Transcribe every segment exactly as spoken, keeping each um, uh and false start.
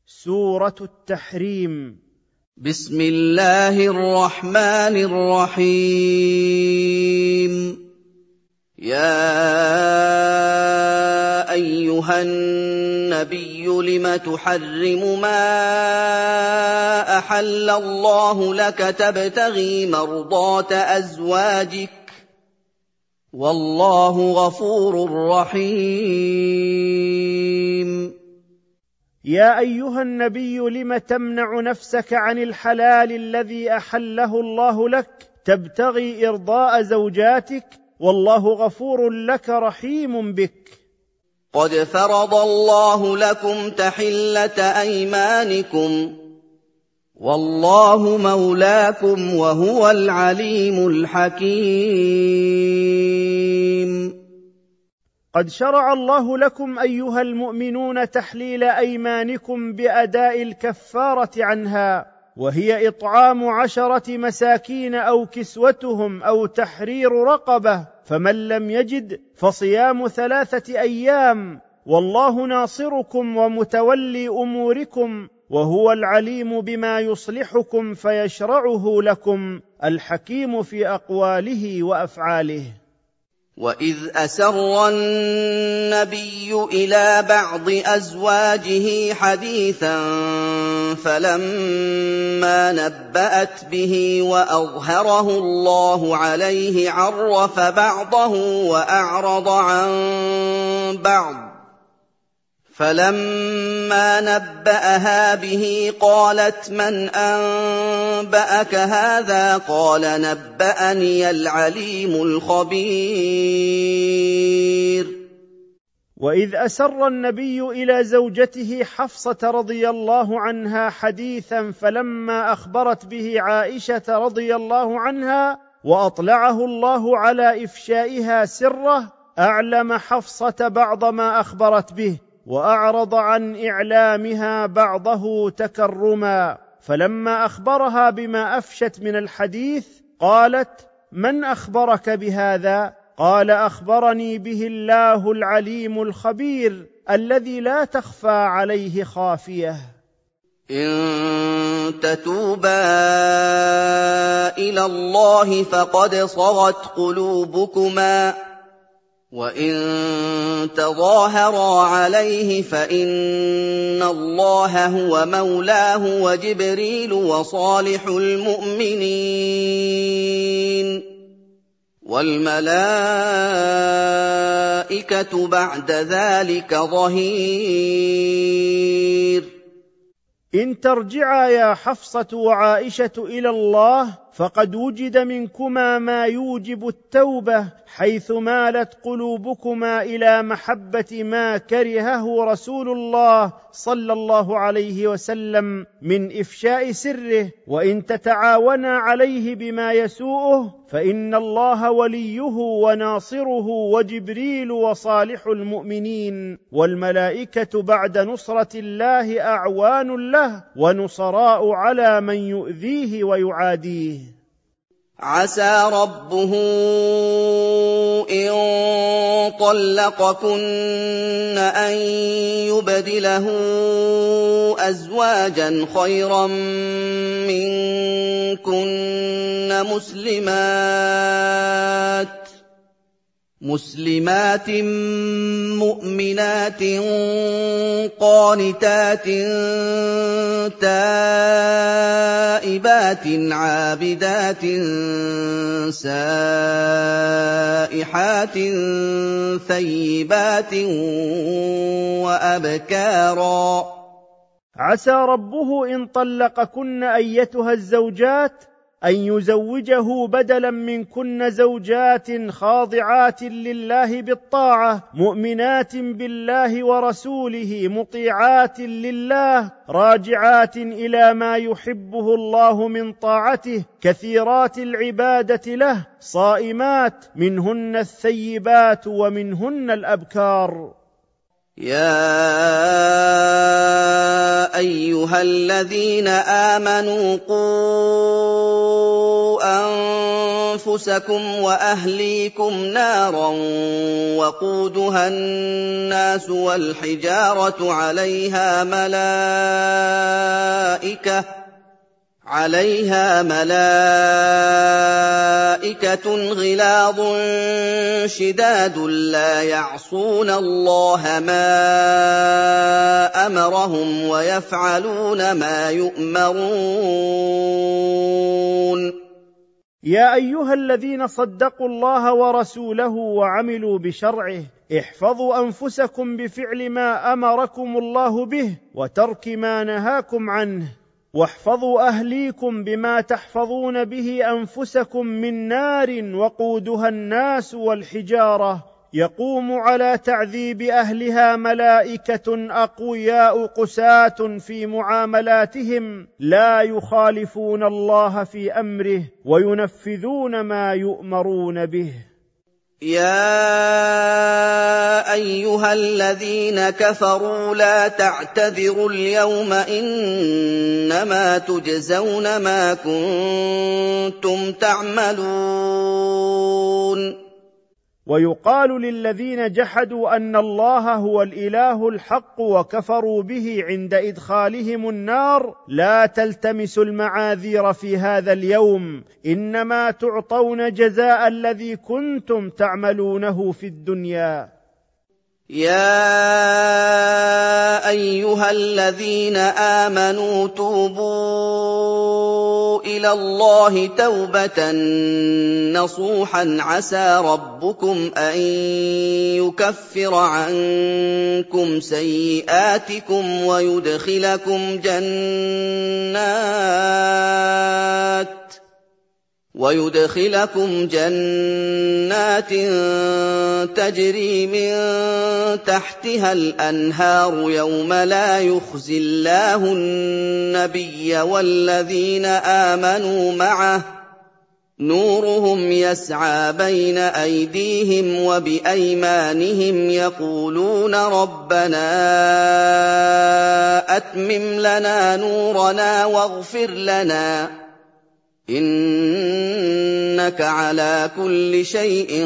سورة التحريم. بسم الله الرحمن الرحيم. يا أيها النبي لم تحرم ما أحل الله لك تبتغي مرضات أزواجك والله غفور رحيم. يا أيها النبي لم تمنع نفسك عن الحلال الذي أحله الله لك تبتغي إرضاء زوجاتك والله غفور لك رحيم بك. قد فرض الله لكم تحلة أيمانكم والله مولاكم وهو العليم الحكيم. قد شرع الله لكم أيها المؤمنون تحليل أيمانكم بأداء الكفارة عنها، وهي إطعام عشرة مساكين أو كسوتهم أو تحرير رقبة، فمن لم يجد فصيام ثلاثة أيام، والله ناصركم ومتولي أموركم وهو العليم بما يصلحكم فيشرعه لكم الحكيم في أقواله وأفعاله. وإذ أسر النبي إلى بعض أزواجه حديثا فلما نبأت به وأظهره الله عليه عرف بعضه وأعرض عن بعض، فلما نبأها به قالت من أنبأك هذا؟ قال نبأني العليم الخبير. وإذ أسر النبي إلى زوجته حفصة رضي الله عنها حديثا فلما أخبرت به عائشة رضي الله عنها وأطلعه الله على إفشائها سره، أعلم حفصة بعض ما أخبرت به وأعرض عن إعلامها بعضه تكرما، فلما أخبرها بما أفشت من الحديث قالت من أخبرك بهذا؟ قال أخبرني به الله العليم الخبير الذي لا تخفى عليه خافية. إن تتوبا إلى الله فقد صغت قلوبكما وإن تظاهرا عليه فإن الله هو مولاه وجبريل وصالح المؤمنين والملائكة بعد ذلك ظهير. إن ترجعا يا حفصة وعائشة إلى الله فقد وجد منكما ما يوجب التوبة، حيث مالت قلوبكما إلى محبة ما كرهه رسول الله صلى الله عليه وسلم من إفشاء سره، وإن تتعاونا عليه بما يسوءه فإن الله وليه وناصره وجبريل وصالح المؤمنين والملائكة بعد نصرة الله أعوان له ونصراء على من يؤذيه ويعاديه. عسى ربه إن طلقكن أن يبدله أزواجا خيرا منكن مسلمات مسلمات مؤمنات قانتات تائبات عابدات سائحات ثيبات وأبكارا. عسى ربه إن طلقكن أيتها الزوجات أن يزوجه بدلا منكن زوجات خاضعات لله بالطاعة مؤمنات بالله ورسوله مطيعات لله راجعات إلى ما يحبه الله من طاعته كثيرات العبادة له صائمات منهن الثيبات ومنهن الأبكار. يا أيها الذين آمنوا قوا أنفسكم وأهليكم نارا وقودها الناس والحجارة عليها ملائكة عليها ملائكة غلاظ شداد لا يعصون الله ما أمرهم ويفعلون ما يؤمرون. يا أيها الذين صدقوا الله ورسوله وعملوا بشرعه، احفظوا أنفسكم بفعل ما أمركم الله به وترك ما نهاكم عنه، واحفظوا أهليكم بما تحفظون به أنفسكم من نار وقودها الناس والحجارة، يقوم على تعذيب أهلها ملائكة أقوياء قساة في معاملاتهم لا يخالفون الله في أمره وينفذون ما يؤمرون به. يا أيها الذين كفروا لا تعتذروا اليوم إنما تجزون ما كنتم تعملون. ويقال للذين جحدوا أن الله هو الإله الحق وكفروا به عند إدخالهم النار: لا تلتمسوا المعاذير في هذا اليوم، إنما تعطون جزاء الذي كنتم تعملونه في الدنيا. يا أيها الذين آمنوا توبوا إلى الله توبة نصوحا عسى ربكم أن يكفر عنكم سيئاتكم ويدخلكم جنات ويدخلكم جنات تجري من تحتها الأنهار يوم لا يخزي الله النبي والذين آمنوا معه نورهم يسعى بين أيديهم وبأيمانهم يقولون ربنا أتمم لنا نورنا واغفر لنا إنك على كل شيء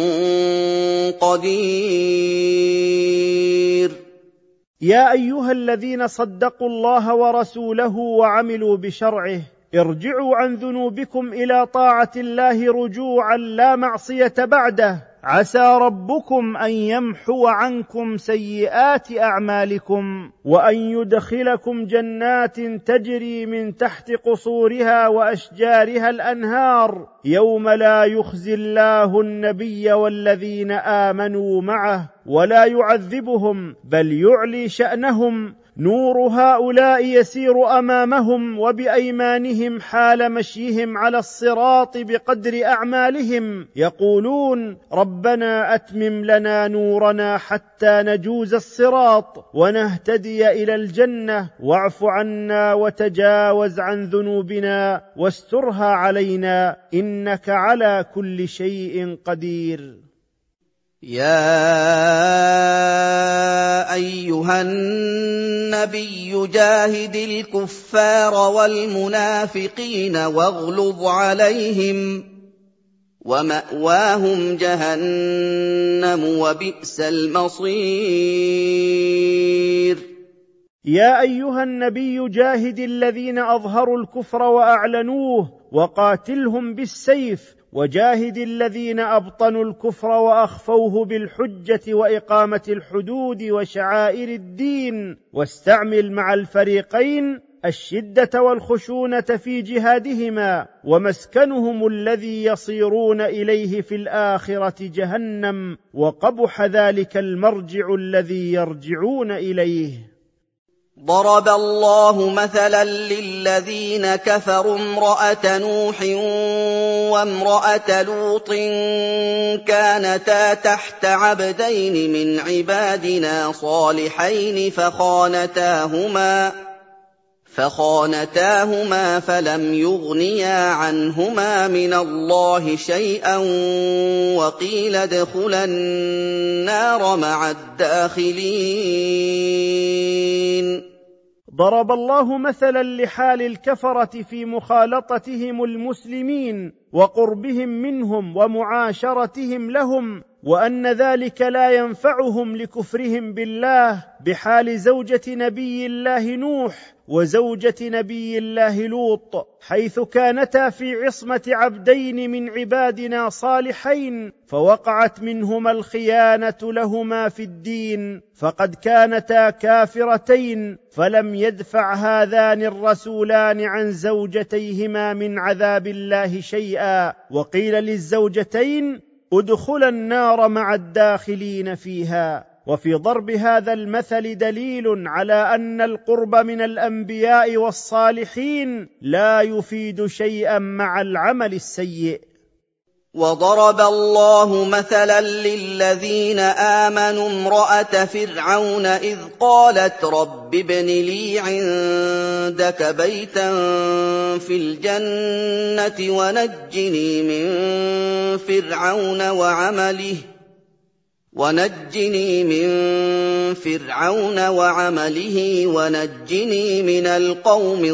قدير. يا أيها الذين صدقوا الله ورسوله وعملوا بشرعه، ارجعوا عن ذنوبكم إلى طاعة الله رجوعا لا معصية بعده، عسى ربكم أن يمحو عنكم سيئات أعمالكم وأن يدخلكم جنات تجري من تحت قصورها وأشجارها الأنهار يوم لا يخزي الله النبي والذين آمنوا معه ولا يعذبهم بل يعلي شأنهم. نور هؤلاء يسير أمامهم وبأيمانهم حال مشيهم على الصراط بقدر أعمالهم، يقولون ربنا أتمم لنا نورنا حتى نجوز الصراط ونهتدي إلى الجنة، واعف عنا وتجاوز عن ذنوبنا واسترها علينا إنك على كل شيء قدير. يا أيها النبي جاهد الكفار والمنافقين واغلظ عليهم ومأواهم جهنم وبئس المصير. يا أيها النبي جاهد الذين أظهروا الكفر وأعلنوه وقاتلهم بالسيف، وجاهد الذين أبطنوا الكفر وأخفوه بالحجة وإقامة الحدود وشعائر الدين، واستعمل مع الفريقين الشدة والخشونة في جهادهما، ومسكنهم الذي يصيرون إليه في الآخرة جهنم، وقبح ذلك المرجع الذي يرجعون إليه. ضرب الله مثلا للذين كفروا امرأة نوح وامرأة لوط كانتا تحت عبدين من عبادنا صالحين فخانتاهما فخانتاهما فلم يغنيا عنهما من الله شيئا وقيل ادخلا النار مع الداخلين. ضرب الله مثلا لحال الكفرة في مخالطتهم المسلمين وقربهم منهم ومعاشرتهم لهم، وأن ذلك لا ينفعهم لكفرهم بالله، بحال زوجة نبي الله نوح وزوجة نبي الله لوط، حيث كانتا في عصمة عبدين من عبادنا صالحين، فوقعت منهما الخيانة لهما في الدين، فقد كانتا كافرتين، فلم يدفع هذان الرسولان عن زوجتيهما من عذاب الله شيئا. وقيل للزوجتين: ادخلا النار مع الداخلين فيها. وفي ضرب هذا المثل دليل على أن القرب من الأنبياء والصالحين لا يفيد شيئا مع العمل السيء. وضرب الله مثلا للذين آمنوا امرأة فرعون إذ قالت رب ابن لي عندك بيتا في الجنة ونجني من فرعون وعمله ونجني من فرعون وعمله ونجني من القوم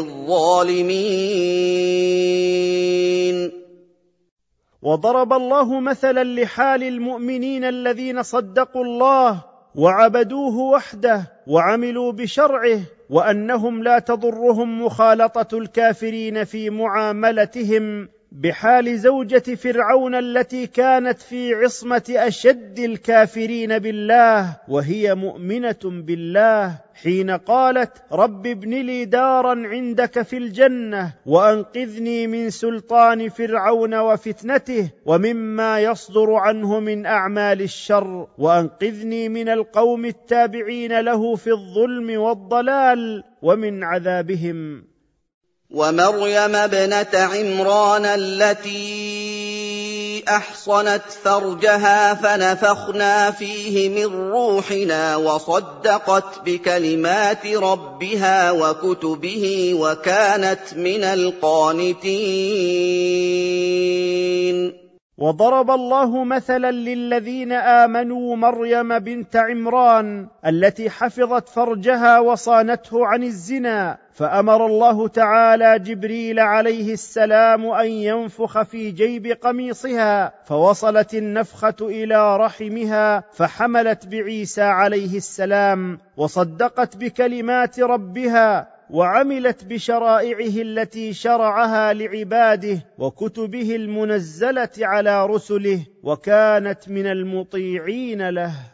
الظالمين. وضرب الله مثلا لحال المؤمنين الذين صدقوا الله وعبدوه وحده وعملوا بشرعه، وأنهم لا تضرهم مخالطة الكافرين في معاملتهم، بحال زوجة فرعون التي كانت في عصمة أشد الكافرين بالله وهي مؤمنة بالله، حين قالت رب ابن لي دارا عندك في الجنة وأنقذني من سلطان فرعون وفتنته ومما يصدر عنه من أعمال الشر، وأنقذني من القوم التابعين له في الظلم والضلال ومن عذابهم. ومريم ابنة عمران التي أحصنت فرجها فنفخنا فيه من روحنا وصدقت بكلمات ربها وكتبه وكانت من القانتين. وضرب الله مثلا للذين آمنوا مريم بنت عمران التي حفظت فرجها وصانته عن الزنا، فأمر الله تعالى جبريل عليه السلام أن ينفخ في جيب قميصها، فوصلت النفخة إلى رحمها فحملت بعيسى عليه السلام، وصدقت بكلمات ربها وعملت بشرائعه التي شرعها لعباده وكتبه المنزلة على رسله، وكانت من المطيعين له.